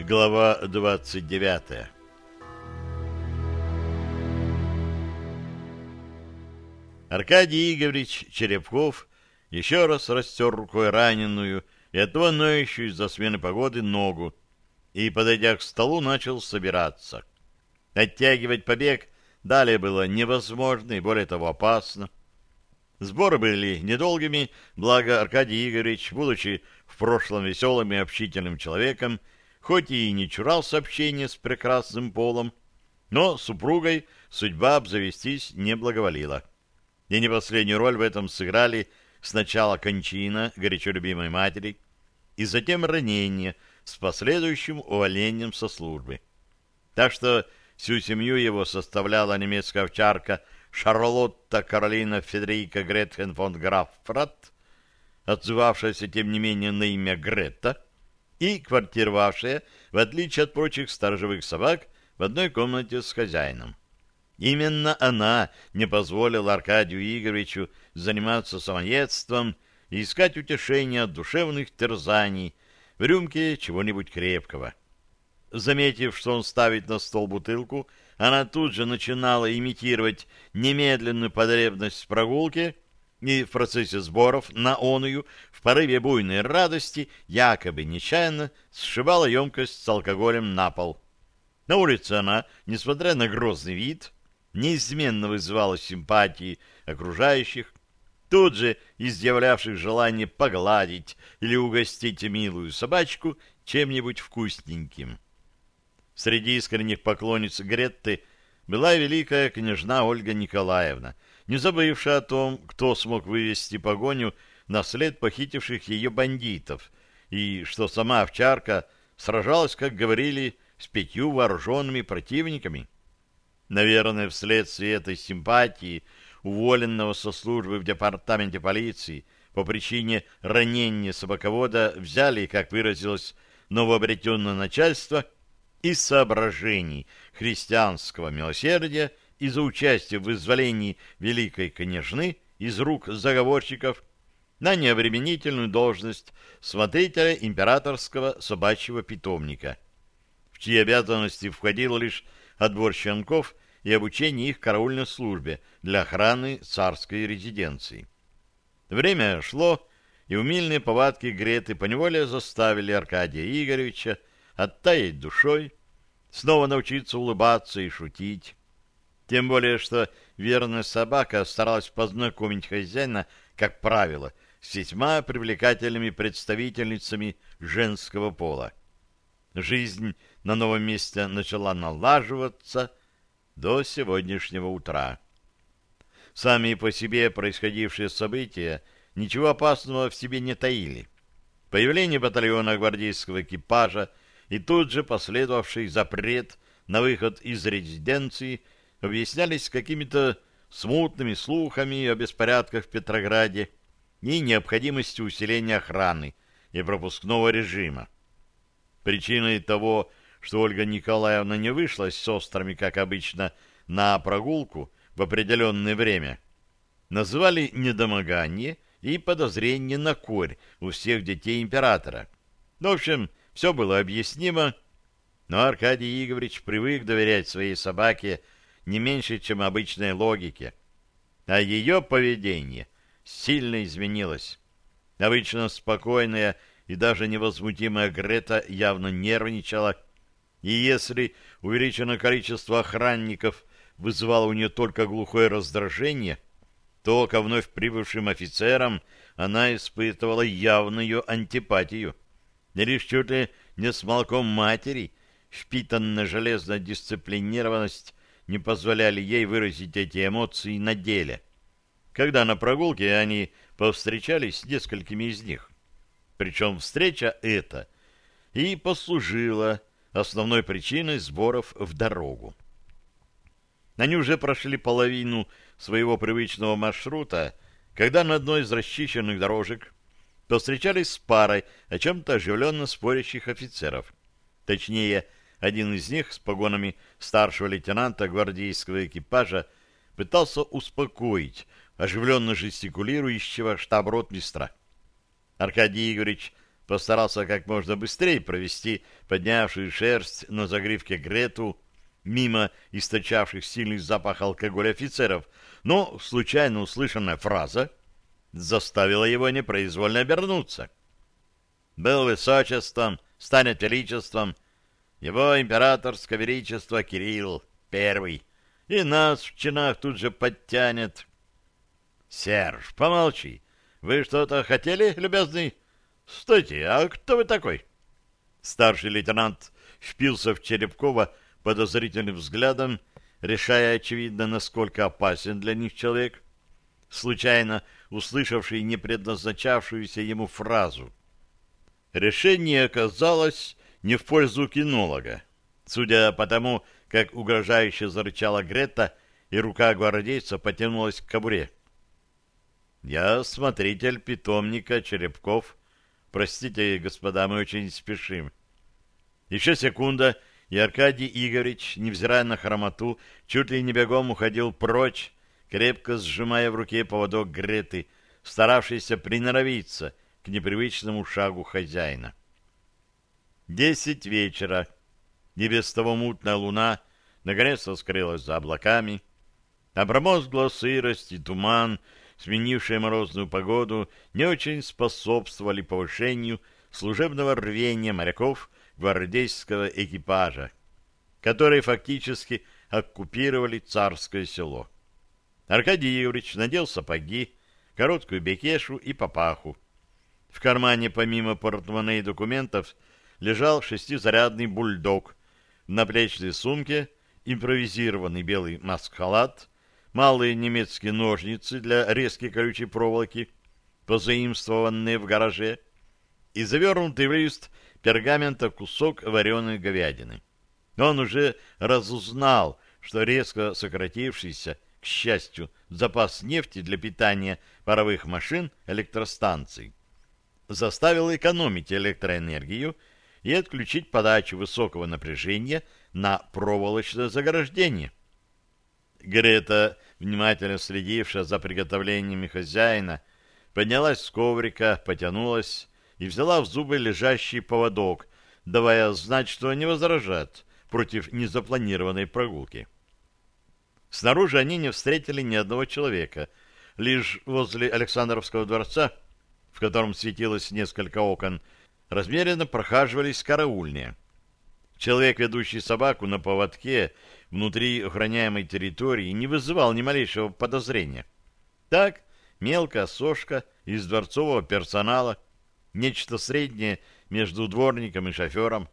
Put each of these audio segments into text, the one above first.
Глава 29. Аркадий Игоревич Черепков еще раз растер рукой раненую и оттого ноющую из-за смены погоды ногу и, подойдя к столу, начал собираться. Оттягивать побег далее было невозможно и, более того, опасно. Сборы были недолгими, благо Аркадий Игоревич, будучи в прошлом веселым и общительным человеком, хоть и не чурался общения с прекрасным полом, но супругой судьба обзавестись не благоволила. И не последнюю роль в этом сыграли сначала кончина горячо любимой матери, и затем ранение с последующим увольнением со службы. Так что всю семью его составляла немецкая овчарка Шарлотта Каролина Федерика Гретхен фон Граффрат, отзывавшаяся, тем не менее, на имя Гретта, и квартировавшая, в отличие от прочих сторожевых собак, в одной комнате с хозяином. Именно она не позволила Аркадию Игоревичу заниматься самоедством и искать утешения от душевных терзаний в рюмке чего-нибудь крепкого. Заметив, что он ставит на стол бутылку, она тут же начинала имитировать немедленную потребность в прогулке и в процессе сборов на оную в порыве буйной радости якобы нечаянно сшибала емкость с алкоголем на пол. На улице она, несмотря на грозный вид, неизменно вызывала симпатии окружающих, тут же изъявлявших желание погладить или угостить милую собачку чем-нибудь вкусненьким. Среди искренних поклонниц Гретты была великая княжна Ольга Николаевна, не забывшая о том, кто смог вывести погоню на след похитивших ее бандитов, и что сама овчарка сражалась, как говорили, с 5 вооруженными противниками. Наверное, вследствие этой симпатии уволенного со службы в департаменте полиции по причине ранения собаковода взяли, как выразилось новообретенное начальство, из соображений христианского милосердия и за участие в вызволении великой княжны из рук заговорщиков на необременительную должность смотрителя императорского собачьего питомника, в чьи обязанности входило лишь отбор щенков и обучение их караульной службе для охраны царской резиденции. Время шло, и умильные повадки Греты поневоле заставили Аркадия Игоревича оттаять душой, снова научиться улыбаться и шутить. Тем более, что верная собака старалась познакомить хозяина, как правило, с весьма привлекательными представительницами женского пола. Жизнь на новом месте начала налаживаться до сегодняшнего утра. Сами по себе происходившие события ничего опасного в себе не таили. Появление батальона гвардейского экипажа и тут же последовавший запрет на выход из резиденции объяснялись какими-то смутными слухами о беспорядках в Петрограде и необходимостью усиления охраны и пропускного режима. Причиной того, что Ольга Николаевна не вышла с сестрами, как обычно, на прогулку в определенное время, называли недомогание и подозрение на корь у всех детей императора. В общем, все было объяснимо, но Аркадий Игоревич привык доверять своей собаке не меньше, чем обычной логике. А ее поведение сильно изменилось. Обычно спокойная и даже невозмутимая Грета явно нервничала, и если увеличенное количество охранников вызывало у нее только глухое раздражение, то ко вновь прибывшим офицерам она испытывала явную антипатию. И лишь чуть ли не с молоком матери впитанная железная дисциплинированность не позволяли ей выразить эти эмоции на деле. Когда на прогулке они повстречались с несколькими из них. Причем встреча эта и послужила основной причиной сборов в дорогу. Они уже прошли половину своего привычного маршрута, когда на одной из расчищенных дорожек повстречались с парой о чем-то оживленно спорящих офицеров. Точнее, один из них с погонами старшего лейтенанта гвардейского экипажа пытался успокоить оживленно жестикулирующего штаб-ротмистра. Аркадий Игоревич постарался как можно быстрее провести поднявшую шерсть на загривке Грету мимо источавших сильный запах алкоголя офицеров, но случайно услышанная фраза заставила его непроизвольно обернуться. «Был высочеством, станет величеством, его императорское величество Кирилл I, и нас в чинах тут же подтянет». «Серж, помолчи. Вы что-то хотели, любезный?» «Стойте, а кто вы такой?» Старший лейтенант впился в Черепкова подозрительным взглядом, решая, очевидно, насколько опасен для них человек, случайно услышавший непредназначавшуюся ему фразу. Решение оказалось не в пользу кинолога. Судя по тому, как угрожающе зарычала Грета, и рука гвардейца потянулась к кобуре. «Я смотритель питомника Черепков. Простите, господа, мы очень спешим». Еще секунда, и Аркадий Игоревич, невзирая на хромоту, чуть ли не бегом уходил прочь, крепко сжимая в руке поводок Греты, старавшийся приноровиться к непривычному шагу хозяина. 10 вечера. И без того мутная луна наконец-то скрылась за облаками, а промозглая сырость и туман, сменившие морозную погоду, не очень способствовали повышению служебного рвения моряков гвардейского экипажа, которые фактически оккупировали Царское Село. Аркадий Игоревич надел сапоги, короткую бекешу и папаху. В кармане помимо портмоне и документов лежал 6-зарядный бульдог, в наплечной сумке импровизированный белый маск-халат, малые немецкие ножницы для резки колючей проволоки, позаимствованные в гараже, и завернутый в лист пергамента кусок вареной говядины. Он уже разузнал, что резко сократившийся, к счастью, запас нефти для питания паровых машин электростанций заставил экономить электроэнергию и отключить подачу высокого напряжения на проволочное заграждение. Грета, внимательно следившая за приготовлениями хозяина, поднялась с коврика, потянулась и взяла в зубы лежащий поводок, давая знать, что не возражает против незапланированной прогулки. Снаружи они не встретили ни одного человека. Лишь возле Александровского дворца, в котором светилось несколько окон, размеренно прохаживались караульные. Человек, ведущий собаку на поводке внутри охраняемой территории, не вызывал ни малейшего подозрения. Так, мелкая сошка из дворцового персонала, нечто среднее между дворником и шофером.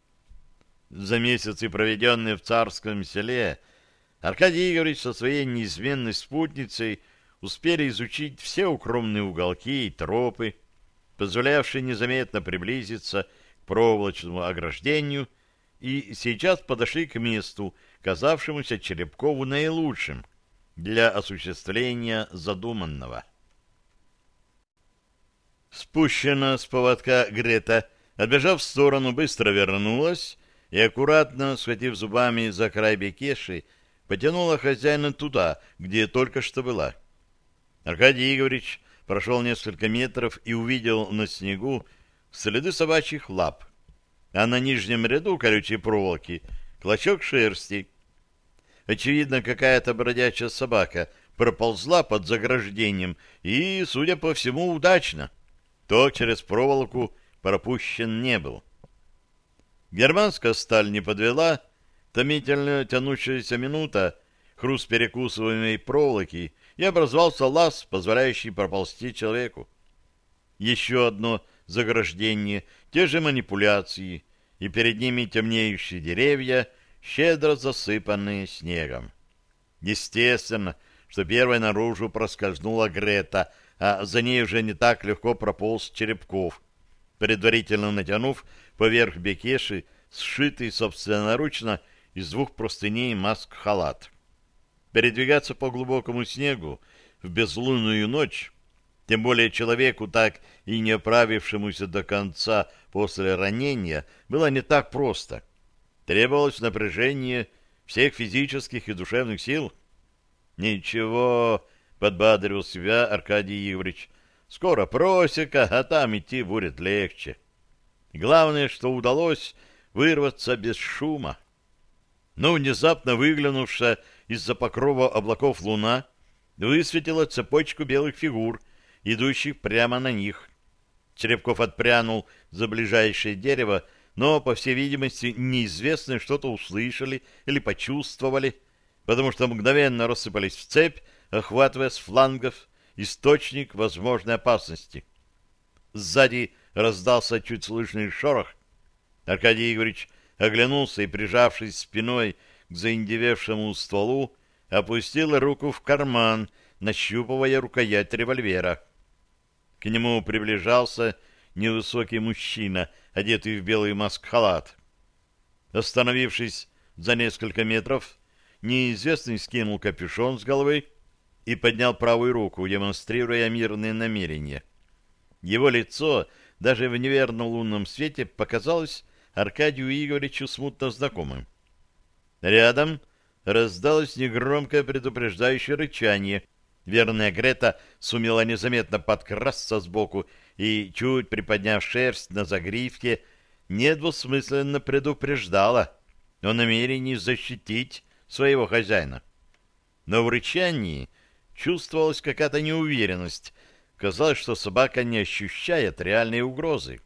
За месяцы, проведенные в Царском Селе, Аркадий Игоревич со своей неизменной спутницей успели изучить все укромные уголки и тропы, позволявшие незаметно приблизиться к проволочному ограждению, и сейчас подошли к месту, казавшемуся Черепкову наилучшим для осуществления задуманного. Спущена с поводка Грета, отбежав в сторону, быстро вернулась и, аккуратно схватив зубами за край бекеши, потянула хозяина туда, где только что была. Аркадий Игоревич прошел несколько метров и увидел на снегу следы собачьих лап, а на нижнем ряду колючей проволоки клочок шерсти. Очевидно, какая-то бродячая собака проползла под заграждением и, судя по всему, удачно. То через проволоку пропущен не был. Германская сталь не подвела, томительно тянущаяся минута, хруст перекусываемой проволоки, и образовался лаз, позволяющий проползти человеку. Еще одно заграждение, те же манипуляции, и перед ними темнеющие деревья, щедро засыпанные снегом. Естественно, что первой наружу проскользнула Грета, а за ней уже не так легко прополз Черепков, предварительно натянув поверх бекеши сшитый собственноручно из 2 простыней маск-халат. Передвигаться по глубокому снегу в безлунную ночь, тем более человеку, так и не оправившемуся до конца после ранения, было не так просто. Требовалось напряжение всех физических и душевных сил. «Ничего», — подбодрил себя Аркадий Игоревич, — «скоро просека, а там идти будет легче». Главное, что удалось вырваться без шума. Но внезапно выглянувшая из-за покрова облаков луна высветила цепочку белых фигур, идущих прямо на них. Черепков отпрянул за ближайшее дерево, но, по всей видимости, неизвестные что-то услышали или почувствовали, потому что мгновенно рассыпались в цепь, охватывая с флангов источник возможной опасности. Сзади раздался чуть слышный шорох. Аркадий Игоревич оглянулся и, прижавшись спиной к заиндевевшему стволу, опустил руку в карман, нащупывая рукоять револьвера. К нему приближался невысокий мужчина, одетый в белый маск-халат. Остановившись за несколько метров, неизвестный скинул капюшон с головы и поднял правую руку, демонстрируя мирные намерения. Его лицо даже в неверном лунном свете показалось Аркадию Игоревичу смутно знакомым. Рядом раздалось негромкое предупреждающее рычание. Верная Грета сумела незаметно подкрасться сбоку и, чуть приподняв шерсть на загривке, недвусмысленно предупреждала о намерении защитить своего хозяина. Но в рычании чувствовалась какая-то неуверенность. Казалось, что собака не ощущает реальной угрозы.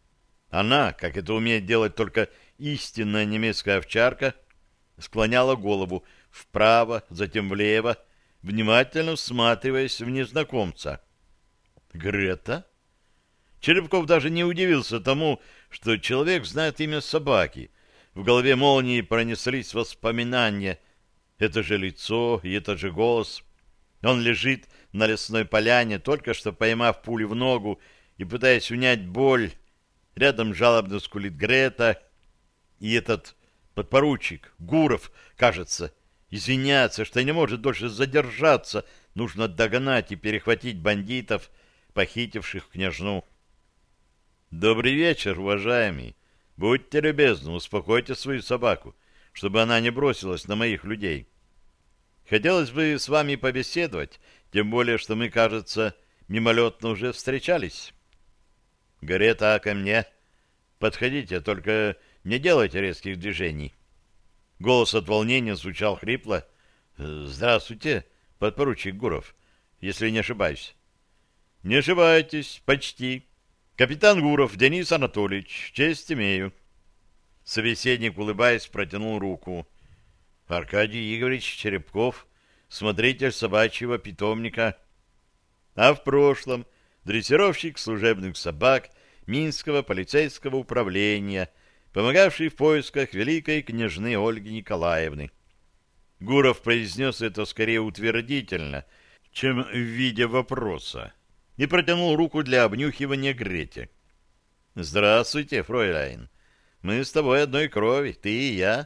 Она, как это умеет делать только истинная немецкая овчарка, склоняла голову вправо, затем влево, внимательно всматриваясь в незнакомца. «Грета?» Черепков даже не удивился тому, что человек знает имя собаки. В голове молнии пронеслись воспоминания. Это же лицо и это же голос. Он лежит на лесной поляне, только что поймав пулю в ногу и пытаясь унять боль. Рядом жалобно скулит Грета. И этот подпоручик, Гуров, кажется, извиняется, что не может дольше задержаться. Нужно догнать и перехватить бандитов, похитивших княжну. «Добрый вечер, уважаемый. Будьте любезны, успокойте свою собаку, чтобы она не бросилась на моих людей. Хотелось бы с вами побеседовать, тем более, что мы, кажется, мимолетно уже встречались». «Грета, ко мне. Подходите, только не делайте резких движений». Голос от волнения звучал хрипло. «Здравствуйте, подпоручик Гуров, если не ошибаюсь». «Не ошибаетесь, почти. Капитан Гуров Денис Анатольевич, честь имею». Собеседник, улыбаясь, протянул руку. «Аркадий Игоревич Черепков, смотритель собачьего питомника, а в прошлом дрессировщик служебных собак Минского полицейского управления, помогавший в поисках великой княжны Ольги Николаевны». Гуров произнес это скорее утвердительно, чем в виде вопроса, и протянул руку для обнюхивания Грете. «Здравствуйте, фройляйн. Мы с тобой одной крови, ты и я.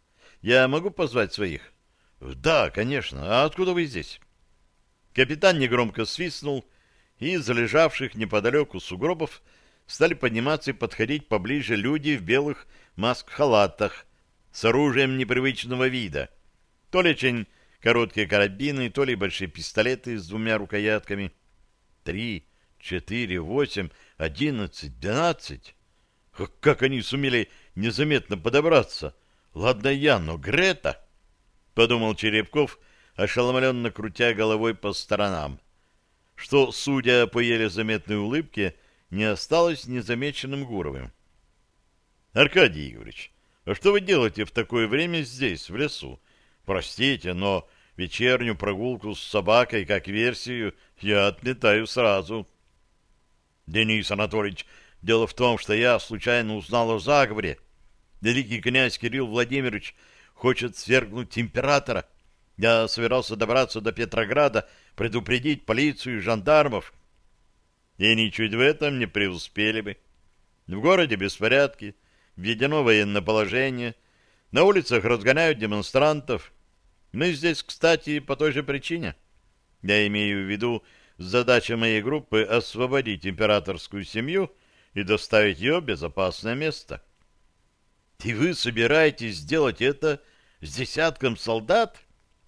Я могу позвать своих?» «Да, конечно. А откуда вы здесь?» Капитан негромко свистнул, и из лежавших неподалеку сугробов стали подниматься и подходить поближе люди в белых маск-халатах с оружием непривычного вида. То ли очень короткие карабины, то ли большие пистолеты с двумя рукоятками. 3, 4, 8, 11, 12. Как они сумели незаметно подобраться? Ладно я, но Грета... — подумал Черепков, ошеломленно крутя головой по сторонам, что, судя по еле заметной улыбке, не осталось незамеченным Гуровым. — Аркадий Игоревич, а что вы делаете в такое время здесь, в лесу? Простите, но вечернюю прогулку с собакой, как версию, я отметаю сразу. — Денис Анатольевич, дело в том, что я случайно узнал о заговоре. Великий князь Кирилл Владимирович хочет свергнуть императора. Я собирался добраться до Петрограда, предупредить полицию и жандармов. И ничуть в этом не преуспели бы. В городе беспорядки, введено военное положение, на улицах разгоняют демонстрантов. Мы здесь, кстати, по той же причине. Я имею в виду, задача моей группы — освободить императорскую семью и доставить ее в безопасное место. И вы собираетесь сделать это с десятком солдат?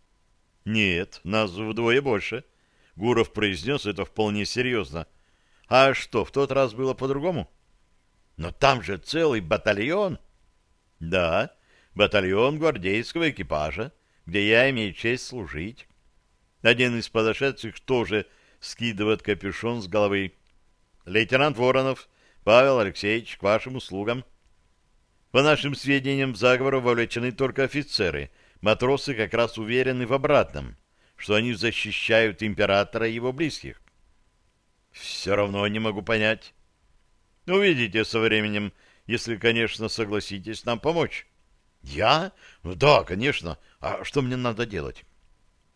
Нет, нас вдвое больше. Гуров произнес это вполне серьезно. А что, в тот раз было по-другому? Но там же целый батальон. Да, батальон гвардейского экипажа, где я имею честь служить. Один из подошедших тоже скидывает капюшон с головы. Лейтенант Воронов Павел Алексеевич, к вашим услугам. По нашим сведениям, в заговор вовлечены только офицеры. Матросы как раз уверены в обратном, что они защищают императора и его близких. Все равно не могу понять. Увидите со временем, если, конечно, согласитесь нам помочь. Я? Ну да, конечно. А что мне надо делать?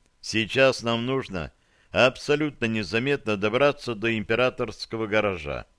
Сейчас нам нужно абсолютно незаметно добраться до императорского гаража.